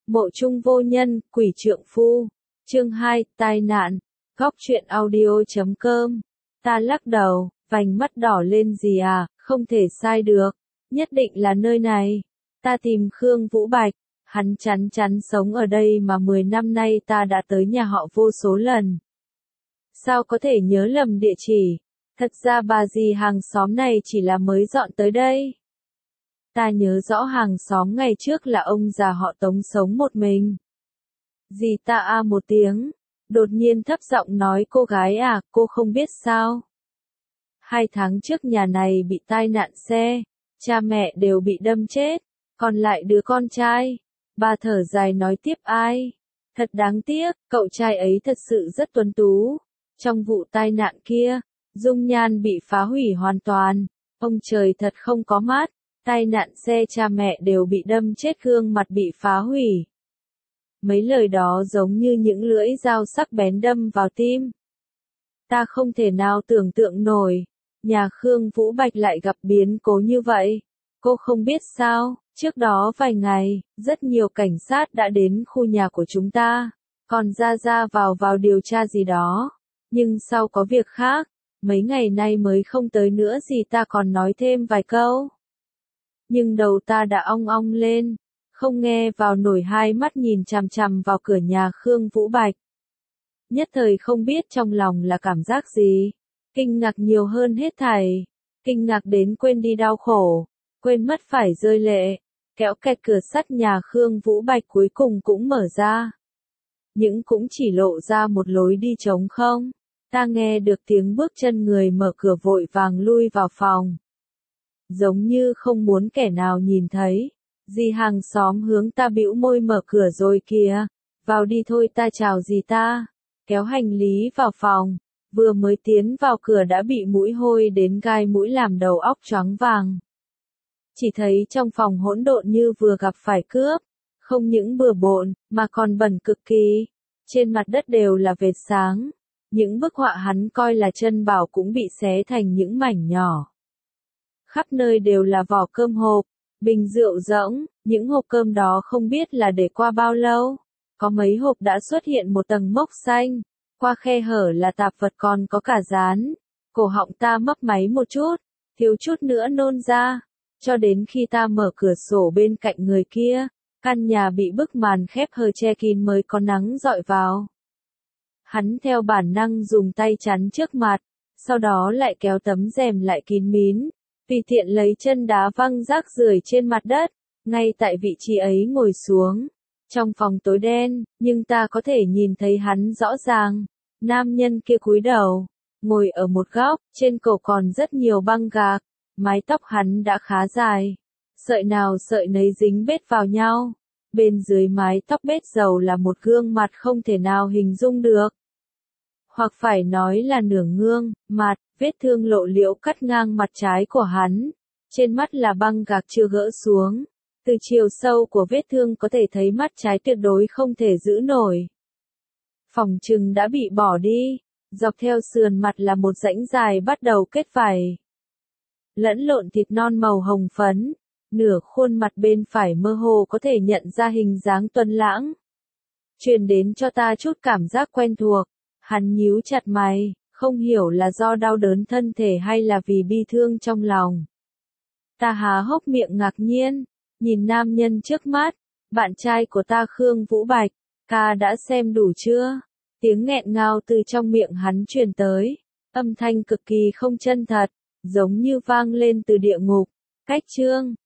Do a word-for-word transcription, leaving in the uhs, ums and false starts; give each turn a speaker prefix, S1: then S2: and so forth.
S1: Mộ chung vô nhân, quỷ trượng phu. Chương hai, tai nạn. Góc truyện audio chấm com. Ta lắc đầu, vành mắt đỏ lên gì à, không thể sai được. Nhất định là nơi này. Ta tìm Khương Vũ Bạch. Hắn chắn chắn sống ở đây mà mười năm nay ta đã tới nhà họ vô số lần. Sao có thể nhớ lầm địa chỉ? Thật ra bà dì hàng xóm này chỉ là mới dọn tới đây. Ta nhớ rõ hàng xóm ngày trước là ông già họ Tống sống một mình. Dì ta a một tiếng, đột nhiên thấp giọng nói cô gái à, cô không biết sao. Hai tháng trước nhà này bị tai nạn xe, cha mẹ đều bị đâm chết, còn lại đứa con trai. Bà thở dài nói tiếp ai. Thật đáng tiếc, cậu trai ấy thật sự rất tuấn tú. Trong vụ tai nạn kia, dung nhan bị phá hủy hoàn toàn. Ông trời thật không có mắt. Tai nạn xe cha mẹ đều bị đâm chết, gương mặt bị phá hủy. Mấy lời đó giống như những lưỡi dao sắc bén đâm vào tim. Ta không thể nào tưởng tượng nổi, nhà Khương Vũ Bạch lại gặp biến cố như vậy. Cô không biết sao, trước đó vài ngày, rất nhiều cảnh sát đã đến khu nhà của chúng ta, còn ra ra vào vào điều tra gì đó. Nhưng sau có việc khác, mấy ngày nay mới không tới nữa, gì ta còn nói thêm vài câu. Nhưng đầu ta đã ong ong lên, không nghe vào nổi, hai mắt nhìn chằm chằm vào cửa nhà Khương Vũ Bạch. Nhất thời không biết trong lòng là cảm giác gì, kinh ngạc nhiều hơn hết thảy, kinh ngạc đến quên đi đau khổ, quên mất phải rơi lệ, kéo kẹt cửa sắt nhà Khương Vũ Bạch cuối cùng cũng mở ra. Nhưng cũng chỉ lộ ra một lối đi trống không, ta nghe được tiếng bước chân người mở cửa vội vàng lui vào phòng. Giống như không muốn kẻ nào nhìn thấy, dì hàng xóm hướng ta bĩu môi mở cửa rồi kìa, vào đi thôi, ta chào dì ta, kéo hành lý vào phòng, vừa mới tiến vào cửa đã bị mũi hôi đến gai mũi làm đầu óc choáng vàng. Chỉ thấy trong phòng hỗn độn như vừa gặp phải cướp, không những bừa bộn, mà còn bẩn cực kỳ, trên mặt đất đều là vệt sáng, những bức họa hắn coi là chân bảo cũng bị xé thành những mảnh nhỏ. Khắp nơi đều là vỏ cơm hộp, bình rượu rỗng, những hộp cơm đó không biết là để qua bao lâu. Có mấy hộp đã xuất hiện một tầng mốc xanh, qua khe hở là tạp vật, còn có cả dán. Cổ họng ta mấp máy một chút, thiếu chút nữa nôn ra, cho đến khi ta mở cửa sổ bên cạnh người kia, căn nhà bị bức màn khép hờ che kín mới có nắng dọi vào. Hắn theo bản năng dùng tay chắn trước mặt, sau đó lại kéo tấm rèm lại kín mít. Vì tiện lấy chân đá văng rác rưởi trên mặt đất, ngay tại vị trí ấy ngồi xuống. Trong phòng tối đen, nhưng ta có thể nhìn thấy hắn rõ ràng. Nam nhân kia cúi đầu, ngồi ở một góc, trên cổ còn rất nhiều băng gạc, mái tóc hắn đã khá dài. Sợi nào sợi nấy dính bết vào nhau. Bên dưới mái tóc bết dầu là một gương mặt không thể nào hình dung được. Hoặc phải nói là nửa gương mặt, vết thương lộ liễu cắt ngang mặt trái của hắn. Trên mắt là băng gạc chưa gỡ xuống. Từ chiều sâu của vết thương có thể thấy mắt trái tuyệt đối không thể giữ nổi. Phỏng chừng đã bị bỏ đi. Dọc theo sườn mặt là một rãnh dài bắt đầu kết vảy. Lẫn lộn thịt non màu hồng phấn. Nửa khuôn mặt bên phải mơ hồ có thể nhận ra hình dáng tuấn lãng. Truyền đến cho ta chút cảm giác quen thuộc. Hắn nhíu chặt mày, không hiểu là do đau đớn thân thể hay là vì bi thương trong lòng. Ta há hốc miệng ngạc nhiên, nhìn nam nhân trước mắt, bạn trai của ta Khương Vũ Bạch, ca đã xem đủ chưa? Tiếng nghẹn ngào từ trong miệng hắn truyền tới, âm thanh cực kỳ không chân thật, giống như vang lên từ địa ngục. Cách chương,